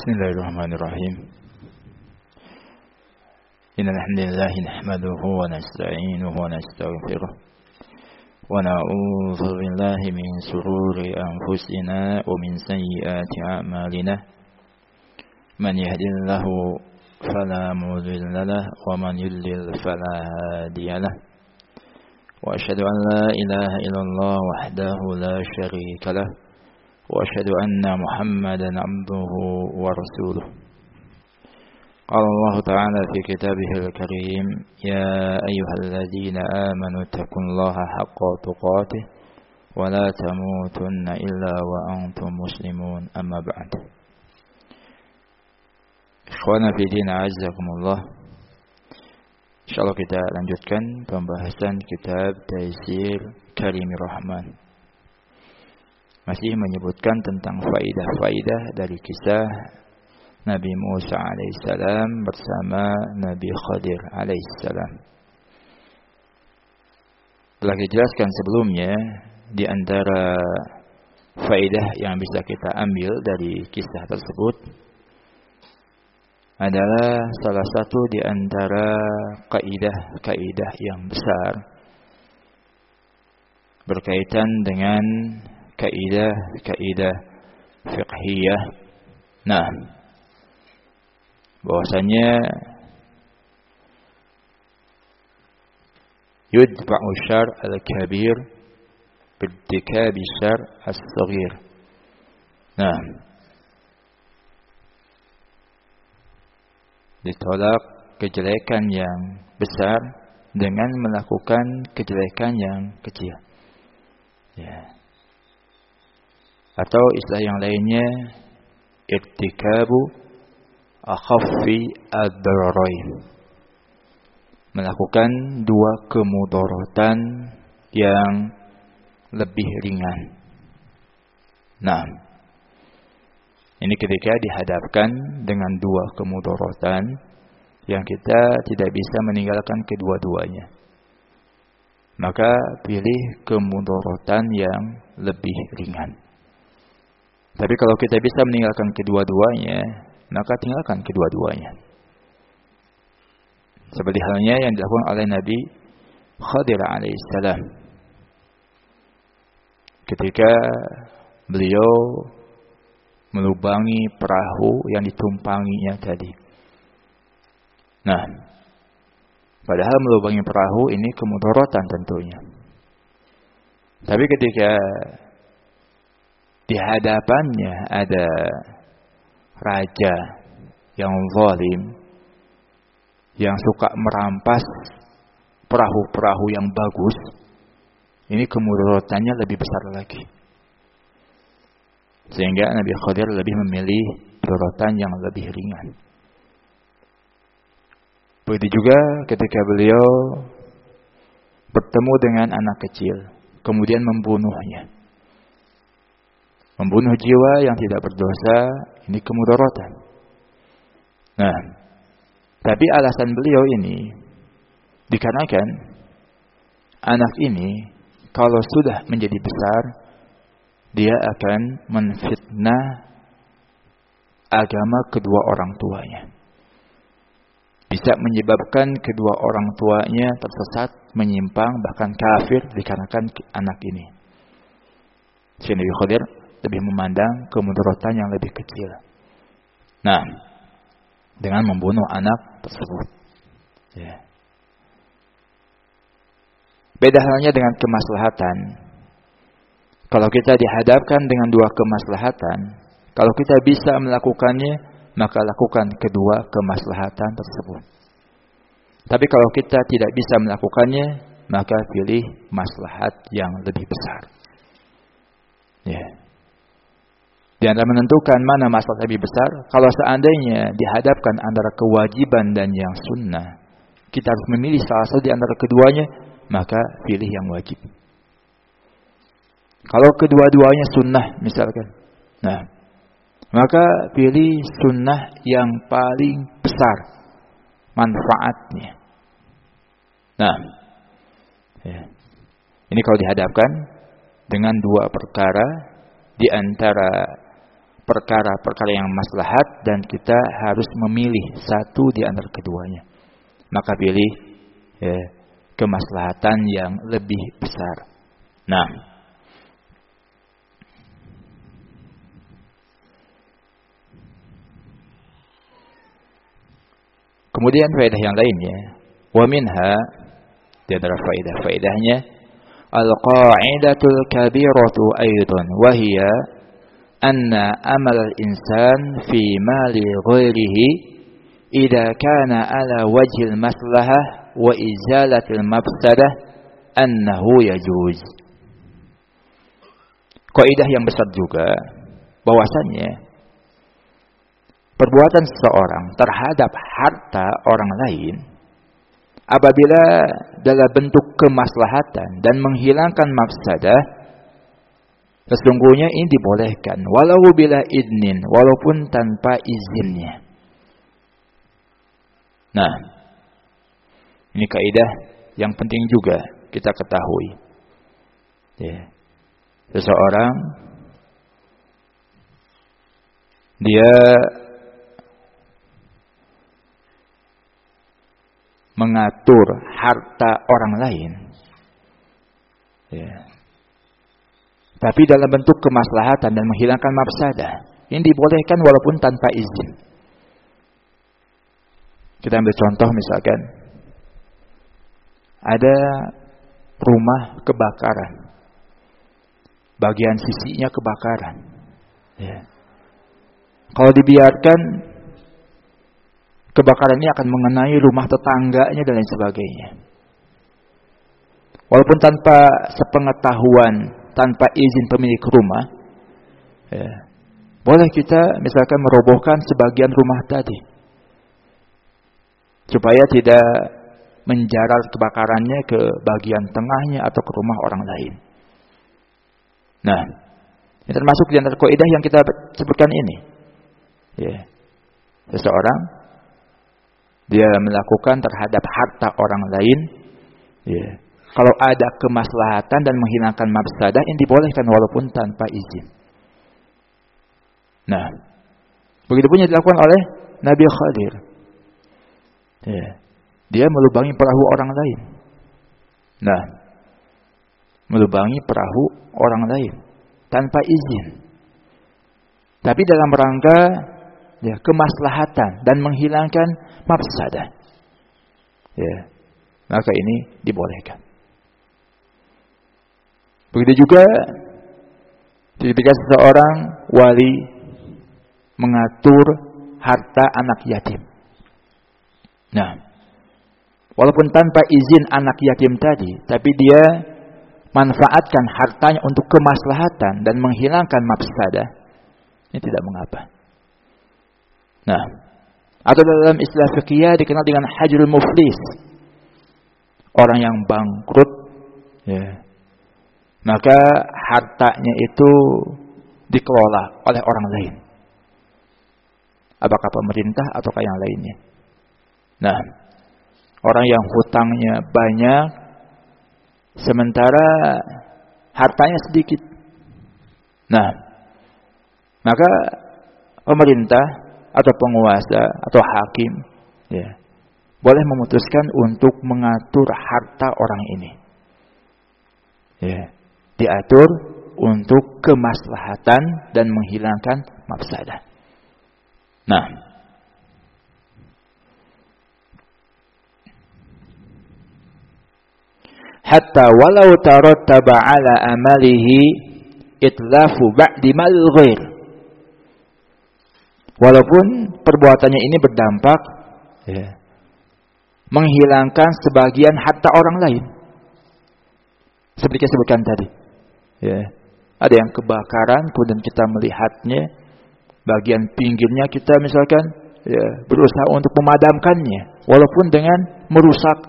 Bismillahirrahmanirrahim. Innal hamdalillah nahmaduhu wa nasta'inuhu wa nastaghfiruh wa na'udzu billahi min shururi anfusina wa min sayyiati a'malina. Man yahdihillahu fala mudilla lahu wa man yudlil fala hadiya lahu. Wa asyhadu an la ilaha illallah wahdahu la syarika lahu wa asyhadu anna Muhammadan 'abduhu wa rasuluh. Qala Allah Ta'ala fi kitabihil karim, ya ayyuhalladzina amanu taqullaha haqqa tuqatih wa la tamutunna illa wa antum muslimun, amma ba'd. Ikhwana fi din, a'azzakumullah. Insyaallah kita lanjutkan pembahasan kitab Taysir Karimir Rahman. Masih menyebutkan tentang faidah-faidah dari kisah Nabi Musa alaihissalam bersama Nabi Khadir alaihissalam. Telah dijelaskan sebelumnya, di antara faidah yang bisa kita ambil dari kisah tersebut adalah salah satu di antara kaidah-kaidah yang besar berkaitan dengan kaidah fiqhiyah. Nah, bahwasanya yudfa'u syar al-kabir bi'tikabi syar as-saghir. Nah, ditolak kejelekan yang besar dengan melakukan kejelekan yang kecil. Ya. Atau istilah yang lainnya, irtikabu akhaffi ad-dararain, melakukan dua kemudaratan yang lebih ringan. Nah, ini ketika dihadapkan dengan dua kemudaratan yang kita tidak bisa meninggalkan kedua-duanya, maka pilih kemudaratan yang lebih ringan. Tapi kalau kita bisa meninggalkan kedua-duanya, maka tinggalkan kedua-duanya. Seperti halnya yang dilakukan oleh Nabi Khadir alaihissalam ketika beliau melubangi perahu yang ditumpanginya tadi. Nah, padahal melubangi perahu ini kemudaratan tentunya. Tapi ketika di hadapannya ada raja yang zalim, yang suka merampas perahu-perahu yang bagus, ini kemudaratannya lebih besar lagi. Sehingga Nabi Khadir lebih memilih mudaratan yang lebih ringan. Begitu juga ketika beliau bertemu dengan anak kecil, kemudian membunuhnya. Membunuh jiwa yang tidak berdosa, ini kemudaratan. Nah, tapi alasan beliau ini dikarenakan anak ini kalau sudah menjadi besar, dia akan menfitnah agama kedua orang tuanya. Bisa menyebabkan kedua orang tuanya tersesat, menyimpang, bahkan kafir dikarenakan anak ini. Sehingga Nabi Khadir lebih memandang kemudaratan yang lebih kecil. Nah, dengan membunuh anak tersebut. Ya. Beda halnya dengan kemaslahatan. Kalau kita dihadapkan dengan dua kemaslahatan, kalau kita bisa melakukannya, maka lakukan kedua kemaslahatan tersebut. Tapi kalau kita tidak bisa melakukannya, maka pilih maslahat yang lebih besar. Ya. Di antara menentukan mana maslahat lebih besar, kalau seandainya dihadapkan antara kewajiban dan yang sunnah, kita harus memilih salah satu di antara keduanya, maka pilih yang wajib. Kalau kedua-duanya sunnah misalkan, nah, maka pilih sunnah yang paling besar manfaatnya. Nah, ya. Ini kalau dihadapkan dengan dua perkara di antara perkara-perkara yang maslahat dan kita harus memilih satu di antara keduanya. Maka pilih kemaslahatan yang lebih besar. Nah, kemudian faedah yang lainnya, wa minha, di antara faedahnya, al-qa'idatul kabiratu aidan wa hiya anna amal al-insan fi mali ghairihi idza kana ala wajhil maslahah wa izalatil mafsadah annahu yajuz. Kaidah yang besar juga bahwasannya perbuatan seseorang terhadap harta orang lain apabila dalam bentuk kemaslahatan dan menghilangkan mafsadah, sesungguhnya ini dibolehkan walau bila idnin, walaupun tanpa izinnya. Nah, ini kaidah yang penting juga kita ketahui. Seseorang dia mengatur harta orang lain, tapi dalam bentuk kemaslahatan dan menghilangkan mafsadah, ini dibolehkan walaupun tanpa izin. Kita ambil contoh, misalkan ada rumah kebakaran, bagian sisinya kebakaran. Kalau dibiarkan, kebakaran ini akan mengenai rumah tetangganya dan lain sebagainya. Walaupun tanpa sepengetahuan, tanpa izin pemilik rumah, boleh kita misalkan merobohkan sebagian rumah tadi, supaya tidak menjalar kebakarannya ke bagian tengahnya atau ke rumah orang lain. Nah, ini termasuk di antara kaidah yang kita sebutkan ini. Seseorang dia melakukan terhadap harta orang lain, kalau ada kemaslahatan dan menghilangkan mafsadah, ini dibolehkan walaupun tanpa izin. Nah, begitu pun yang dilakukan oleh Nabi Khadir. Dia melubangi perahu orang lain. Nah, melubangi perahu orang lain tanpa izin, tapi dalam rangka kemaslahatan dan menghilangkan mafsadah, maka ini dibolehkan. Begitu juga ketika seseorang wali mengatur harta anak yatim. Nah, walaupun tanpa izin anak yatim tadi, tapi dia manfaatkan hartanya untuk kemaslahatan dan menghilangkan mafsadah, ini tidak mengapa. Nah, atau dalam istilah fikih dikenal dengan hajrul muflis, orang yang bangkrut, maka hartanya itu dikelola oleh orang lain, apakah pemerintah ataukah yang lainnya. Nah, orang yang hutangnya banyak sementara hartanya sedikit, nah, maka pemerintah atau penguasa atau hakim boleh memutuskan untuk mengatur harta orang ini, diatur untuk kemaslahatan dan menghilangkan mafsadah. Nah, hatta walau tarattaba ala amalihi itlafu ba'di mal ghair, walaupun perbuatannya ini berdampak menghilangkan sebagian harta orang lain, seperti yang sebutkan tadi. Ada yang kebakaran, kemudian kita melihatnya, bagian pinggirnya kita misalkan berusaha untuk memadamkannya, walaupun dengan merusak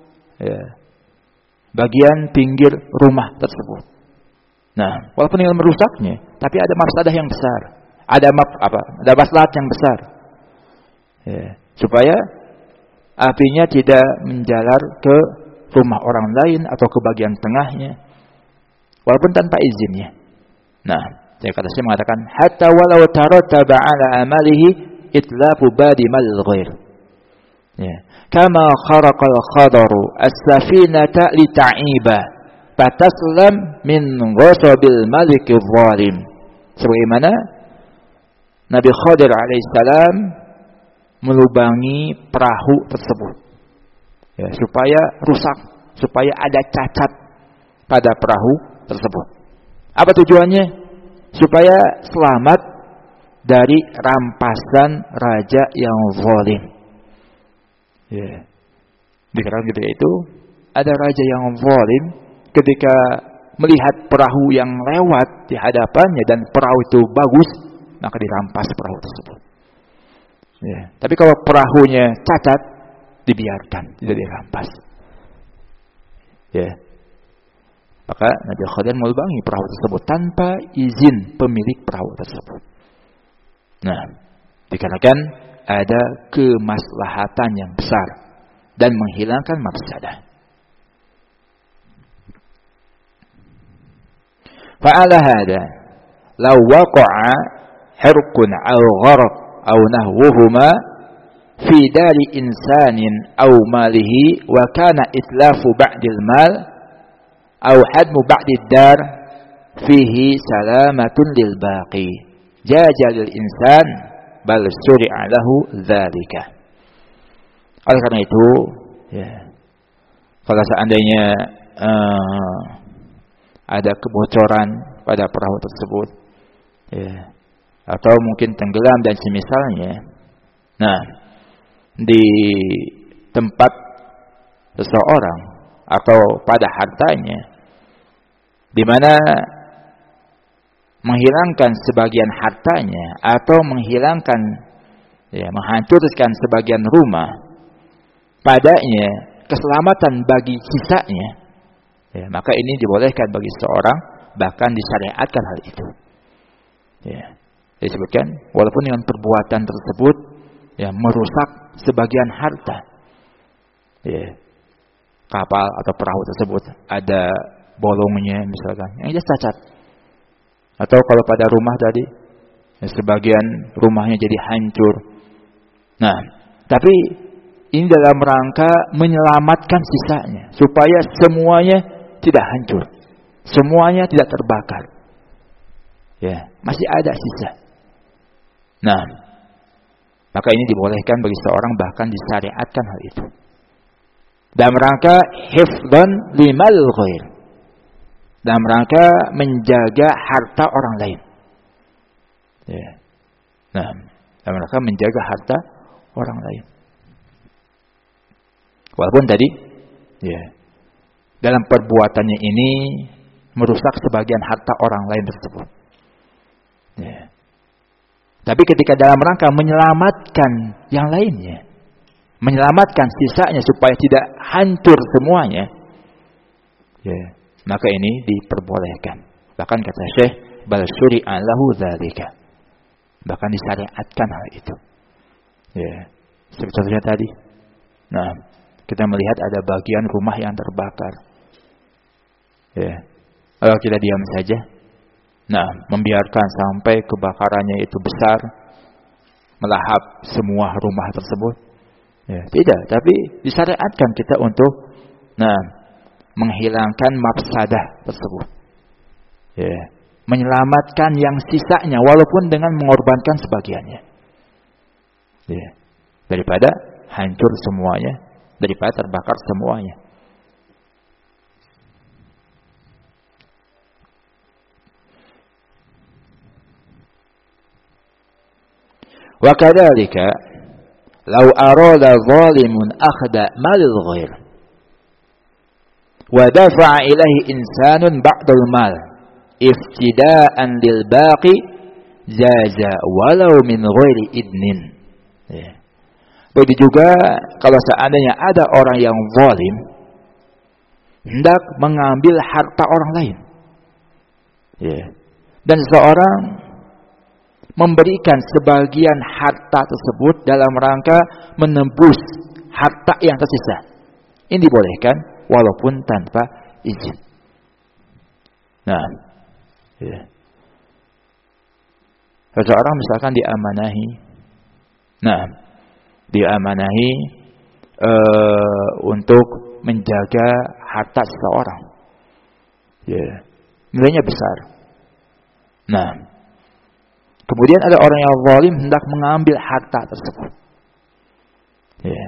bagian pinggir rumah tersebut. Nah, walaupun dengan merusaknya, tapi ada mafsadah yang besar, ada maslahat yang besar, supaya apinya tidak menjalar ke rumah orang lain atau ke bagian tengahnya, walaupun tanpa izinnya. Nah, Jadi kata Syekh mengatakan hatta walau tarattaba ala amalihi itlafu badi mal ghair. Ya. Kama kharaqal khadaru as-safinata li ta'iba fataslam min ghasabil malik zalim. Sebagaimana Nabi Khadir alaihissalam melubangi perahu tersebut. Ya, supaya rusak, supaya ada cacat pada perahu tersebut. Apa tujuannya? Supaya selamat dari rampasan raja yang zalim. Ya. Dikatakan ketika itu ada raja yang zalim ketika melihat perahu yang lewat di hadapannya dan perahu itu bagus, maka dirampas perahu tersebut. Ya. Tapi kalau perahunya cacat, dibiarkan, tidak dirampas. Ya. Maka Nabi Khadir melubangi perahu tersebut tanpa izin pemilik perahu tersebut. Nah, dikarenakan ada kemaslahatan yang besar dan menghilangkan mafsadah. Fa'ala hada law waqa'a hirqun aw gharq aw nahwuhuma fi dari insanin aw malihi wa kana itlafu ba'dil mal aw hadmu ba'did dar fihi salamatun lil baqi jajal lil insan bal syuri'a lahu dzalika. Oleh karena itu, ya, kalau seandainya ada kebocoran pada perahu tersebut, ya, atau mungkin tenggelam dan semisalnya, nah, di tempat seseorang atau pada hartanya, di mana menghilangkan sebagian hartanya atau menghilangkan, ya, menghancurkan sebagian rumah, padanya keselamatan bagi sisanya, ya, maka ini dibolehkan bagi seorang, bahkan disyariatkan hal itu. Ya, disebutkan walaupun dengan perbuatan tersebut, ya, merusak sebagian harta, ya, kapal atau perahu tersebut ada bolongnya misalkan, yang jelas cacat. Atau kalau pada rumah tadi, ya, sebagian rumahnya jadi hancur. Nah, tapi ini dalam rangka menyelamatkan sisanya, supaya semuanya tidak hancur, semuanya tidak terbakar. Ya, masih ada sisa. Nah, maka ini dibolehkan bagi seorang, bahkan disyariatkan hal itu. Dalam rangka hifdzan limal ghair. Dalam rangka menjaga harta orang lain. Ya. Nah, dalam rangka menjaga harta orang lain. Walaupun tadi, ya, dalam perbuatannya ini merusak sebagian harta orang lain tersebut. Ya. Tapi ketika dalam rangka menyelamatkan yang lainnya, menyelamatkan sisanya supaya tidak hancur semuanya, ya, maka ini diperbolehkan. Bahkan kata Syekh, bal syuri'a lahu dzalika. Bahkan disyariatkan hal itu. Ya, seperti tadi. Nah, kita melihat ada bagian rumah yang terbakar. Ya. Kalau kita diam saja, nah, membiarkan sampai kebakarannya itu besar, melahap semua rumah tersebut. Ya, tidak, tapi disyariatkan kita untuk, nah, menghilangkan mafsadah tersebut. Ya, menyelamatkan yang sisanya walaupun dengan mengorbankan sebagiannya. Ya, daripada hancur semuanya, daripada terbakar semuanya. Wa kadzalika law arada zalimun akhda malil ghair wa dafa'a ilaihi insanun ba'dal mal iftida'an lil baqi jaza walau min ghairi idnin. Ya. Begitu juga kalau seandainya ada orang yang zalim hendak mengambil harta orang lain, ya, dan seseorang memberikan sebagian harta tersebut dalam rangka menembus harta yang tersisa, ini dibolehkan walaupun tanpa izin. Nah, ya. Seseorang misalkan diamanahi. Nah, diamanahi untuk menjaga harta seseorang. Ya, nilainya besar. Nah, kemudian ada orang yang zalim hendak mengambil harta tersebut. Ya.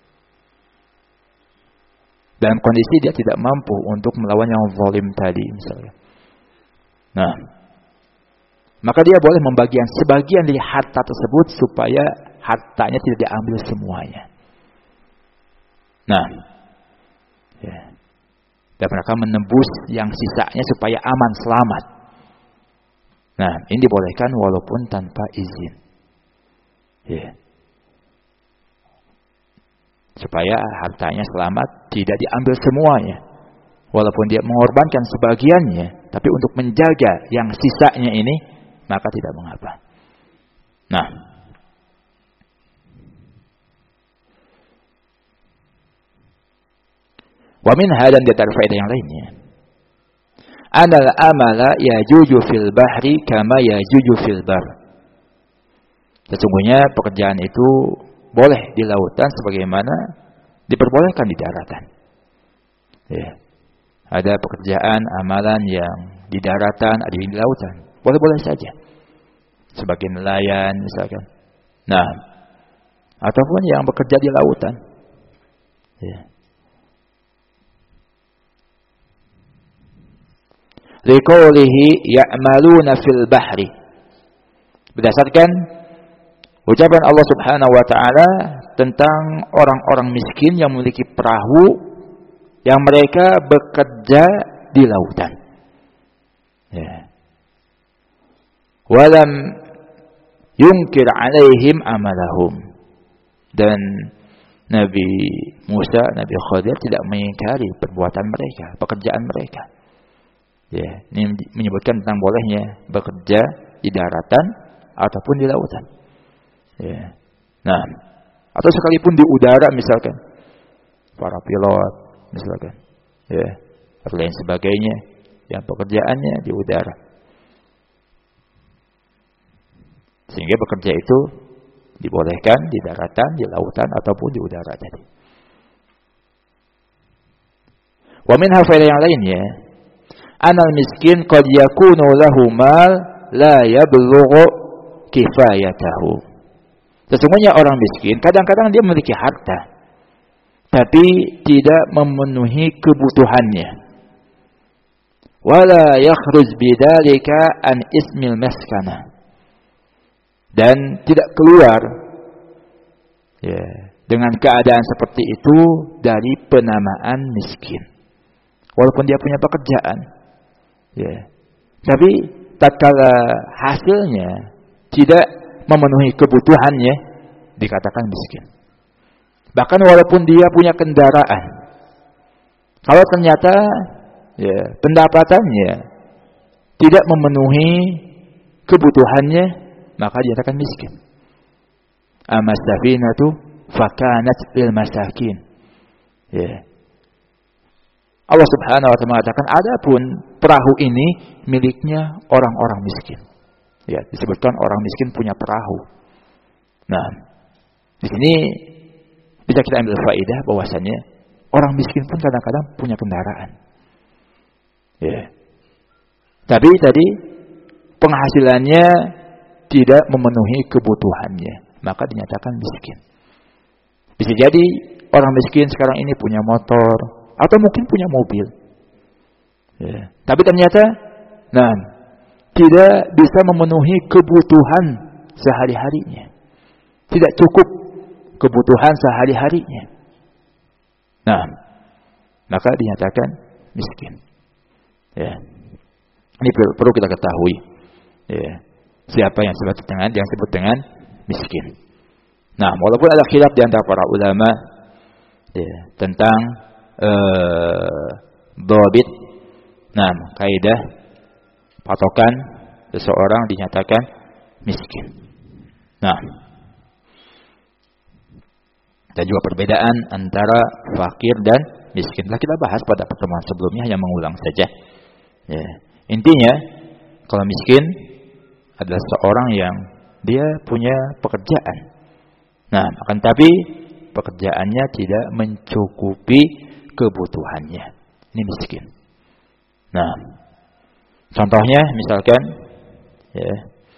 Dalam kondisi dia tidak mampu untuk melawan yang zalim tadi misalnya. Nah, maka dia boleh membagikan sebagian dari harta tersebut supaya hartanya tidak diambil semuanya. Nah, ya. Dan mereka menembus yang sisanya supaya aman, selamat. Nah, ini dibolehkan walaupun tanpa izin. Ya. Supaya hartanya selamat, tidak diambil semuanya. Walaupun dia mengorbankan sebagiannya, tapi untuk menjaga yang sisanya ini, maka tidak mengapa. Nah, wa minha, dan di antara faedah yang lainnya, anal amala yajuju fil bahri kama yajuju fil bar. Sesungguhnya pekerjaan itu boleh di lautan sebagaimana diperbolehkan di daratan. Ya. Ada pekerjaan amalan yang di daratan, ada yang di lautan. Boleh-boleh saja. Sebagai nelayan misalkan. Nah, ataupun yang bekerja di lautan. Ya. Liqaulihi ya'maluna fil bahri. Berdasarkan ucapan Allah Subhanahu wa taala tentang orang-orang miskin yang memiliki perahu yang mereka bekerja di lautan. Ya. Walam yunkir alaihim amalahum. Dan Nabi Musa, Nabi Khadir tidak mengingkari perbuatan mereka, pekerjaan mereka. Ya, ini menyebutkan tentang bolehnya bekerja di daratan ataupun di lautan. Ya. Nah, atau sekalipun di udara misalkan, para pilot misalkan, ya, atau lain sebagainya yang pekerjaannya di udara. Sehingga bekerja itu dibolehkan di daratan, di lautan ataupun di udara tadi. Wa minha faedah yang lainnya, anal miskin qad yakunu lahu mal la yablughu kifayatahu. Sesungguhnya orang miskin kadang-kadang dia memiliki harta tapi tidak memenuhi kebutuhannya. Wala yakhruj bidzalika an ismil maskana. Dan tidak keluar ya, dengan keadaan seperti itu dari penamaan miskin. Walaupun dia punya pekerjaan. Ya. Tapi tatkala hasilnya tidak memenuhi kebutuhannya, dikatakan miskin. Bahkan walaupun dia punya kendaraan, kalau ternyata ya, pendapatannya tidak memenuhi kebutuhannya, maka dikatakan miskin. Amas safinatu fakanat lil masakin. Ya. Allah Subhanahu wa taala mengatakan, adapun perahu ini miliknya orang-orang miskin. Ya, disebutkan orang miskin punya perahu. Nah, di sini bisa kita ambil faedah bahwasannya orang miskin pun kadang-kadang punya kendaraan. Ya. Tapi tadi penghasilannya tidak memenuhi kebutuhannya, maka dinyatakan miskin. Bisa jadi orang miskin sekarang ini punya motor atau mungkin punya mobil. Ya. Tapi ternyata tidak bisa memenuhi kebutuhan sehari-harinya. Tidak cukup kebutuhan sehari-harinya. Nah, maka dinyatakan miskin. Ya. Ini perlu kita ketahui. Ya. Siapa yang disebut dengan miskin. Nah, walaupun ada khilaf di antara para ulama ya, tentang dhabit, kaidah patokan seseorang dinyatakan miskin. Nah, dan juga perbedaan antara fakir dan miskin. Telah kita bahas pada pertemuan sebelumnya, hanya mengulang saja. Ya. Intinya, kalau miskin adalah seorang yang dia punya pekerjaan. Nah, akan tapi pekerjaannya tidak mencukupi kebutuhannya. Ini miskin. Nah, contohnya misalkan ya,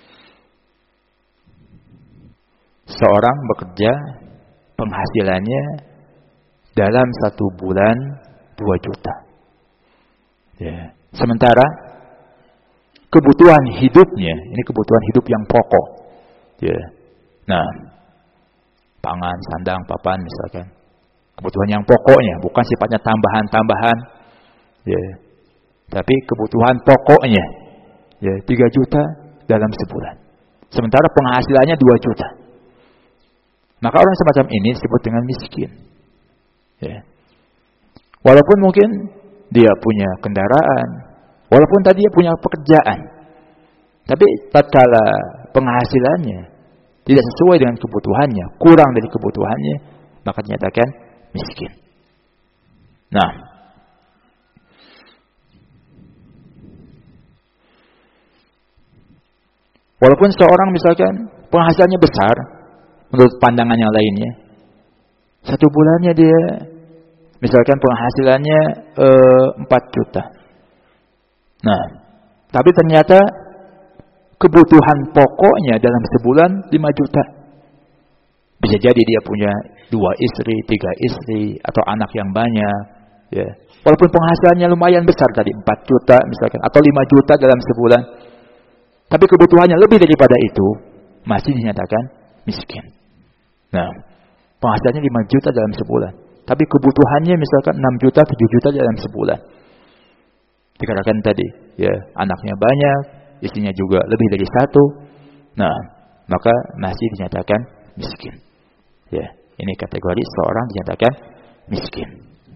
seorang bekerja penghasilannya dalam 1 bulan 2 juta. Ya. Sementara kebutuhan hidupnya, ini kebutuhan hidup yang pokok. Ya. Nah, pangan, sandang, papan misalkan. Kebutuhan yang pokoknya, bukan sifatnya tambahan-tambahan. Ya. Tapi kebutuhan pokoknya, ya, 3 juta dalam sebulan. Sementara penghasilannya 2 juta. Maka orang semacam ini disebut dengan miskin. Ya. Walaupun mungkin dia punya kendaraan, walaupun tadi dia punya pekerjaan, tapi tatkala penghasilannya tidak sesuai dengan kebutuhannya, kurang dari kebutuhannya, maka dinyatakan miskin. Nah, walaupun seorang misalkan penghasilannya besar, menurut pandangan yang lainnya, 1 bulannya dia misalkan penghasilannya 4 juta. Nah, tapi ternyata kebutuhan pokoknya dalam sebulan 5 juta. Bisa jadi dia punya 2 istri, 3 istri, atau anak yang banyak. Ya. Walaupun penghasilannya lumayan besar tadi, 4 juta misalkan, atau 5 juta dalam sebulan. Tapi kebutuhannya lebih daripada itu, masih dinyatakan miskin. Nah, penghasilannya 5 juta dalam sebulan. Tapi kebutuhannya misalkan 6 juta, 7 juta dalam sebulan. Dikatakan tadi, ya, anaknya banyak, istrinya juga lebih dari 1. Nah, maka masih dinyatakan miskin. Ya, ini kategori seorang dinyatakan miskin.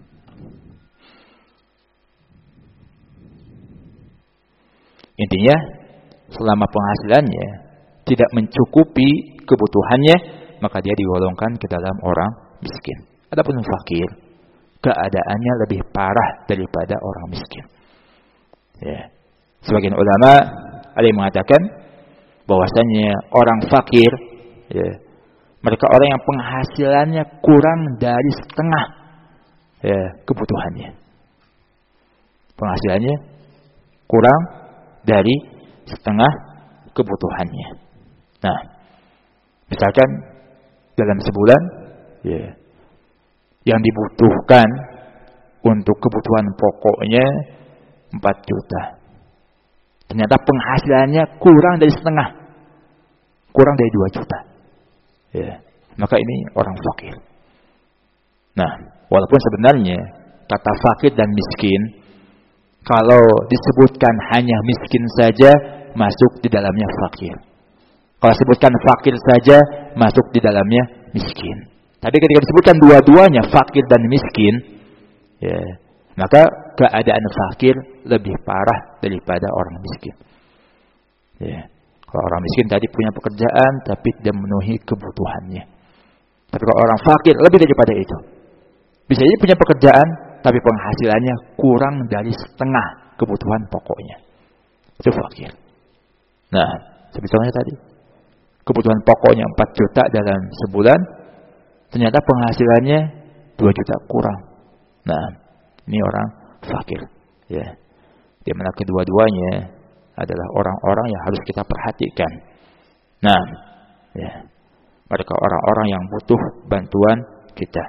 Intinya, selama penghasilannya tidak mencukupi kebutuhannya, maka dia digolongkan ke dalam orang miskin. Adapun fakir, keadaannya lebih parah daripada orang miskin. Ya. Sebagian ulama ada yang mengatakan bahwasanya orang fakir, ya, mereka orang yang penghasilannya kurang dari setengah, ya, kebutuhannya. Penghasilannya kurang dari setengah kebutuhannya. Nah, misalkan dalam sebulan, ya, yang dibutuhkan untuk kebutuhan pokoknya 4 juta. Ternyata penghasilannya kurang dari setengah. Kurang dari 2 juta. Ya, maka ini orang fakir. Nah, walaupun sebenarnya kata fakir dan miskin, kalau disebutkan hanya miskin saja, masuk di dalamnya fakir. Kalau disebutkan fakir saja, masuk di dalamnya miskin. Tapi ketika disebutkan dua-duanya, fakir dan miskin, ya, maka keadaan fakir lebih parah daripada orang miskin. Ya. Kalau orang miskin tadi punya pekerjaan, tapi tidak memenuhi kebutuhannya. Tapi kalau orang fakir lebih daripada itu. Bisa jadi punya pekerjaan, tapi penghasilannya kurang dari setengah kebutuhan pokoknya. Itu fakir. Nah, sebetulnya tadi, kebutuhan pokoknya 4 juta dalam sebulan, ternyata penghasilannya 2 juta kurang. Nah, ini orang fakir. Ya. Di mana kedua-duanya adalah orang-orang yang harus kita perhatikan. Nah, ya, mereka orang-orang yang butuh bantuan kita.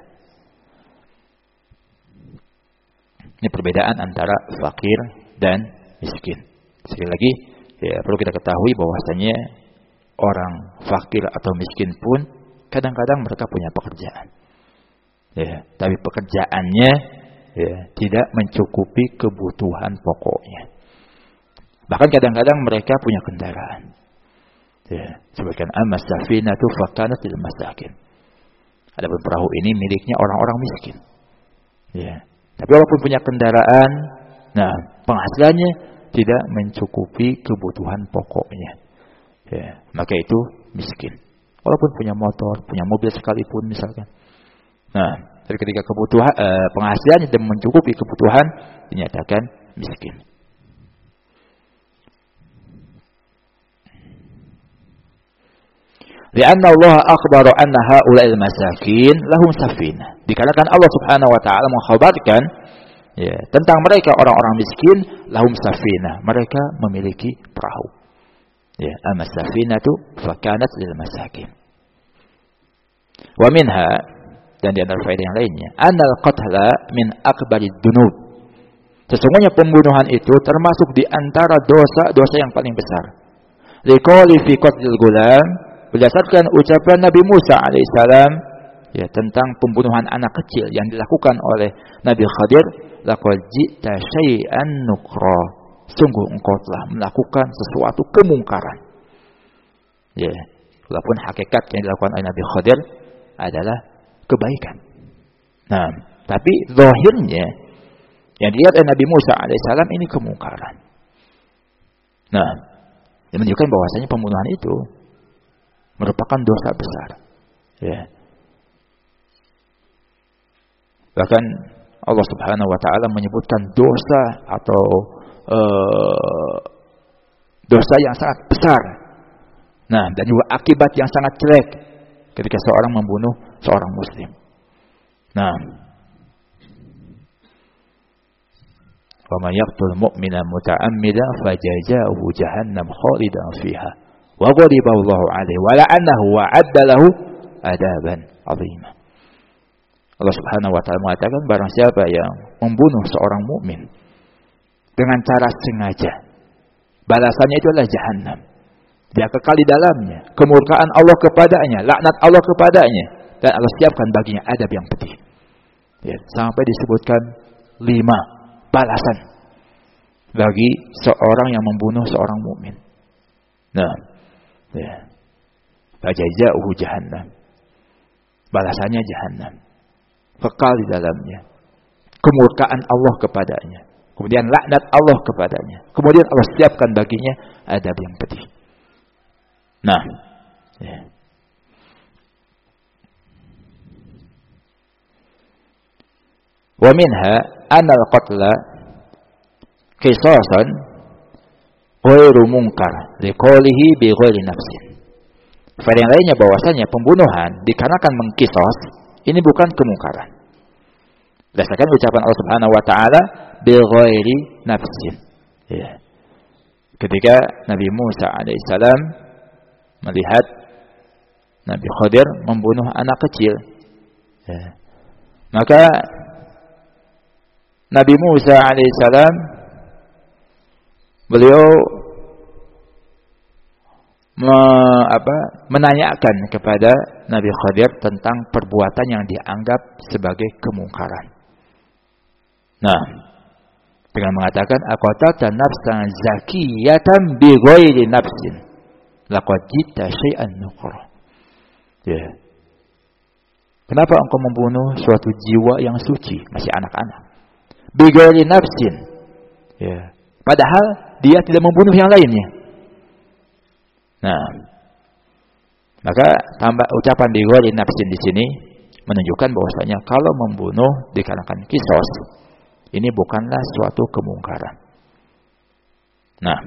Ini perbedaan antara fakir dan miskin. Sekali lagi, ya, perlu kita ketahui bahwasanya orang fakir atau miskin pun kadang-kadang mereka punya pekerjaan. Ya, tapi pekerjaannya, ya, tidak mencukupi kebutuhan pokoknya. Bahkan kadang-kadang mereka punya kendaraan. Ya, sebutkan amma safinatu fakanat lil masakin. Adapun perahu ini miliknya orang-orang miskin. Ya. Tapi walaupun punya kendaraan, nah, penghasilannya tidak mencukupi kebutuhan pokoknya. Ya, maka itu miskin. Walaupun punya motor, punya mobil sekalipun misalkan. Nah, tapi ketika kebutuhan penghasilannya tidak mencukupi kebutuhan, dinyatakan miskin. Lianna Allah akhbara anna haula'il masakin lahum safinah. Dikarenakan Allah Subhanahu wa taala mengkhabarkan ya, tentang mereka orang-orang miskin, lahum safinah, mereka memiliki perahu. Ya, as-safinatu fakanat lil masakin. Wa minha, dan di antara faedah yang lainnya, annal qatla min akbarid dunub. Sesungguhnya pembunuhan itu termasuk di antara dosa-dosa yang paling besar. Liqali fi qatlil gulam, berdasarkan ucapan Nabi Musa alaihissalam ya, tentang pembunuhan anak kecil yang dilakukan oleh Nabi Khadir, laqad ji'ta syai'an nukra, sungguh engkau telah melakukan sesuatu kemungkaran. Ya, walaupun hakikat yang dilakukan oleh Nabi Khadir adalah kebaikan. Nah, tapi zahirnya yang dilihat oleh Nabi Musa alaihissalam ini kemungkaran. Nah, yang menunjukkan bahwasanya pembunuhan itu merupakan dosa besar. Ya. Bahkan Allah Subhanahu wa taala menyebutkan dosa atau dosa yang sangat besar. Nah, dan juga akibat yang sangat jelek ketika seorang membunuh seorang muslim. Nah, wa may yaqtul mu'mina muta'ammidan fajazaohu jahannam khalidan fiha wa ghadiba Allahu 'alaihi wa la'anahu wa 'adda lahu adaban 'azima. Allah Subhanahu wa taala mengatakan barang siapa yang membunuh seorang mukmin dengan cara sengaja, balasannya itu adalah jahannam. Dia kekal di dalamnya, kemurkaan Allah kepadanya, laknat Allah kepadanya, dan Allah siapkan baginya adab yang pedih. Ya, sampai disebutkan 5 balasan bagi seorang yang membunuh seorang mukmin. Nah, ya. Fajazaohu jahannam. Balasannya jahannam. Kekal di dalamnya. Kemurkaan Allah kepadanya. Kemudian laknat Allah kepadanya. Kemudian Allah siapkan baginya adab yang pedih. Nah, ya. Wa minha anal qatla qisasan ghairu munkar liqaulihi bi ghairi nafsin. Faedah yang lainnya bahwasanya pembunuhan dikarenakan mengkisos ini bukan kemungkaran. Berdasarkan ucapan Allah Subhanahu wa taala bi ghairi nafsin. Ya. Ketika Nabi Musa alaihissalam melihat Nabi Khadir membunuh anak kecil, ya. Maka Nabi Musa alaihissalam beliau menanyakan kepada Nabi Khadir tentang perbuatan yang dianggap sebagai kemungkaran. Nah, dengan mengatakan aqatalta nafsan zakiyatan bi ghairi nafsin laqad ji'ta syai'an nukra. Ya. Kenapa engkau membunuh suatu jiwa yang suci, masih anak-anak? Bi ghairi nafsin. Ya. Padahal dia tidak membunuh yang lainnya. Nah, maka tambah ucapan bi ghairi nafsin di sini menunjukkan bahwasanya kalau membunuh dikarenakan kisos ini bukanlah suatu kemungkaran. Nah,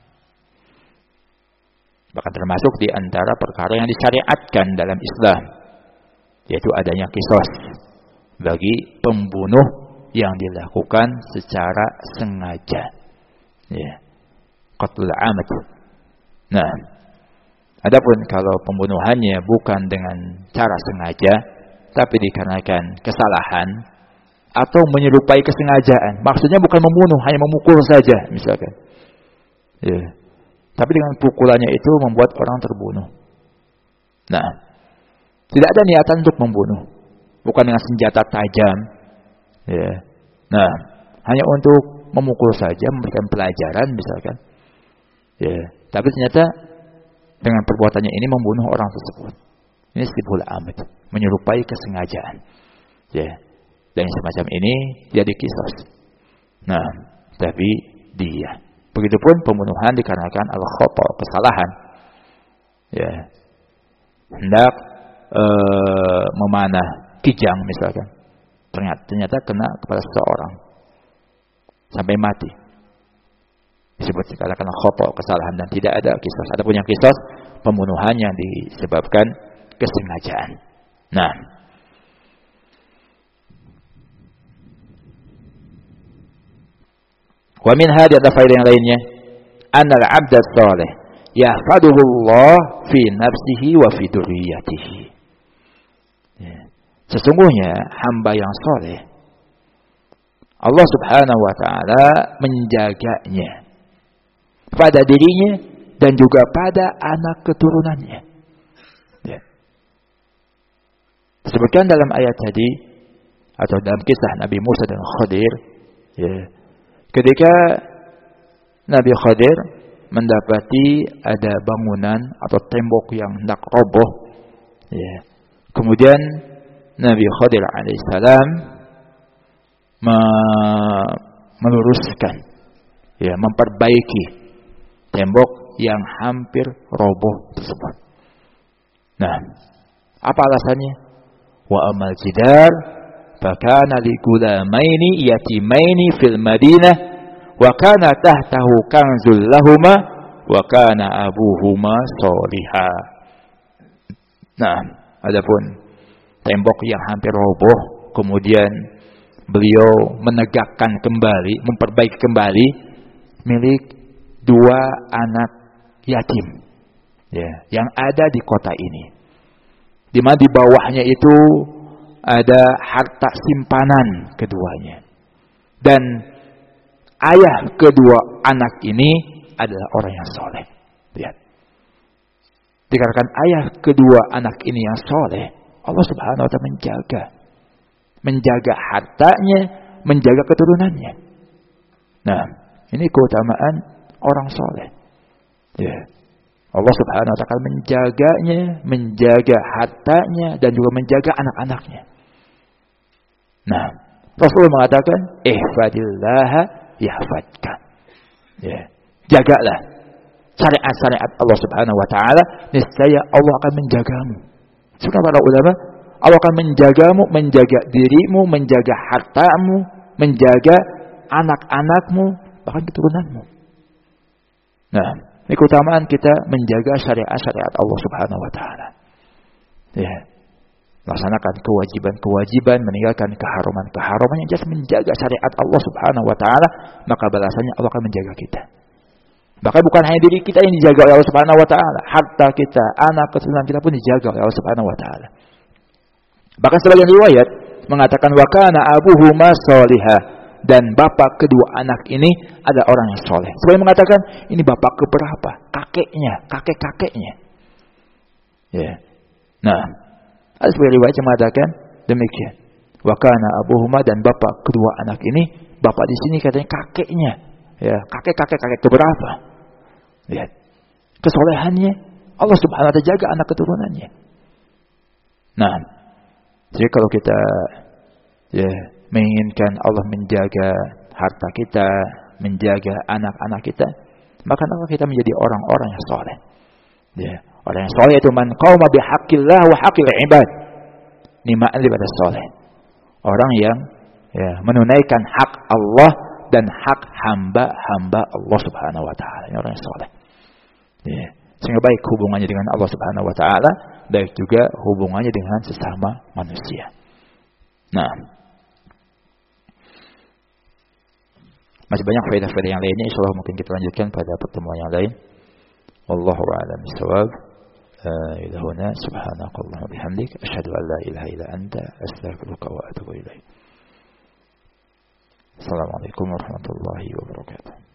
bahkan termasuk di antara perkara yang disyariatkan dalam Islam, yaitu adanya kisos bagi pembunuh yang dilakukan secara sengaja. Ya, qatlul 'amd. Nah, adapun kalau pembunuhannya bukan dengan cara sengaja, tapi dikarenakan kesalahan atau menyerupai kesengajaan. Maksudnya bukan membunuh, hanya memukul saja misalkan. Ya. Tapi dengan pukulannya itu membuat orang terbunuh. Nah, tidak ada niatan untuk membunuh. Bukan dengan senjata tajam. Ya. Nah, hanya untuk memukul saja, memberikan pelajaran misalkan. Ya. Tapi ternyata dengan perbuatannya ini membunuh orang tersebut. Ini sibul amd, menyerupai kesengajaan. Ya. Dan semacam ini jadi kisos. Nah, tapi dia. Begitupun pembunuhan dikarenakan al-khata, kesalahan. Ya. Hendak memanah kijang misalkan. Ternyata kena kepada seseorang sampai mati. disebut dikatakan khata, kesalahan, dan tidak ada qisas. Adapun yang qisas, pembunuhannya disebabkan kesengajaan. Nah, wa min hadhihi ada faedah yang lainnya, annal 'abda salih yahfaduhu Allah fi nafsihi wa fi dzurriyyatihi. Sesungguhnya hamba yang saleh, Allah Subhanahu wa taala menjaganya pada dirinya dan juga pada anak keturunannya. Ya. Disebutkan dalam ayat tadi atau dalam kisah Nabi Musa dan Khadir, ya, ketika Nabi Khadir mendapati ada bangunan atau tembok yang hendak roboh, ya, kemudian Nabi Khadir alaihissalam meluruskan, ya, memperbaiki tembok yang hampir roboh tersebut. Nah, apa alasannya? Wa amal jidar fakana li gulamaini yatimaini fil Madinah wa kana tahtahu kanzul lahuma wa kana abuhuma sholiha. Nah, adapun tembok yang hampir roboh, kemudian beliau menegakkan kembali, memperbaiki kembali milik dua anak yatim, ya, yang ada di kota ini, di mana di bawahnya itu ada harta simpanan keduanya, dan ayah kedua anak ini adalah orang yang soleh. Lihat, dikarenakan ayah kedua anak ini yang soleh, Allah Subhanahu wa taala menjaga hartanya, menjaga keturunannya. Nah, ini keutamaan orang soleh. Ya. Allah Subhanahu wa taala menjaganya, menjaga hartanya, dan juga menjaga anak-anaknya. Nah, Rasulullah mengatakan, ihfadillaha yahfadka. Ya. Jagalah syariat-syariat Allah Subhanahu wa taala, niscaya Allah akan menjagamu. Sudah para ulama, Allah akan menjagamu, menjaga dirimu, menjaga hartamu, menjaga anak-anakmu, bahkan keturunanmu. Nah, ini keutamaan kita menjaga syariat-syariat Allah Subhanahu wa taala. Ya. Laksanakan kewajiban-kewajiban, meninggalkan keharuman-keharuman yang jelas menjaga syariat Allah Subhanahu wa taala, maka balasannya Allah akan menjaga kita. Bahkan bukan hanya diri kita yang dijaga oleh Allah Subhanahu wa taala, harta kita, anak keturunan kita pun dijaga oleh Allah Subhanahu wa taala. Bahkan sebagian riwayat mengatakan wa kana abuhuma sholiha, dan bapak kedua anak ini ada orang yang soleh. Sebagian mengatakan ini bapak keberapa? Kakeknya, kakek-kakeknya. Ya. Nah, ada sebagian riwayat yang mengatakan demikian. Wa kana abuhuma, dan bapak kedua anak ini, bapak di sini katanya kakeknya. Ya, kakek keberapa? Lihat. Kesolehannya Allah Subhanahu wa taala jaga anak keturunannya. Nah, jadi kalau kita, ya, menginginkan Allah menjaga harta kita, menjaga anak-anak kita, maka kita menjadi orang-orang yang soleh. Ya, orang yang soleh itu man qauma bihaqqillah wa haqqil ibad. Ini makna daripada soleh. Orang yang, ya, menunaikan hak Allah dan hak hamba-hamba Allah Subhanahu wa taala. Ini orang yang soleh. Ya, sehingga baik hubungannya dengan Allah Subhanahu wa taala, baik juga hubungannya dengan sesama manusia. Nah, masih banyak faedah-faedah yang lainnya, insyaallah mungkin kita lanjutkan pada pertemuan yang lain. Wallahu a'lam bishawab. Ilahuna subhanakallahumma bihamdik asyhadu an la ilaha illa anta astaghfiruka wa atubu ilaik. Assalamualaikum warahmatullahi wabarakatuh.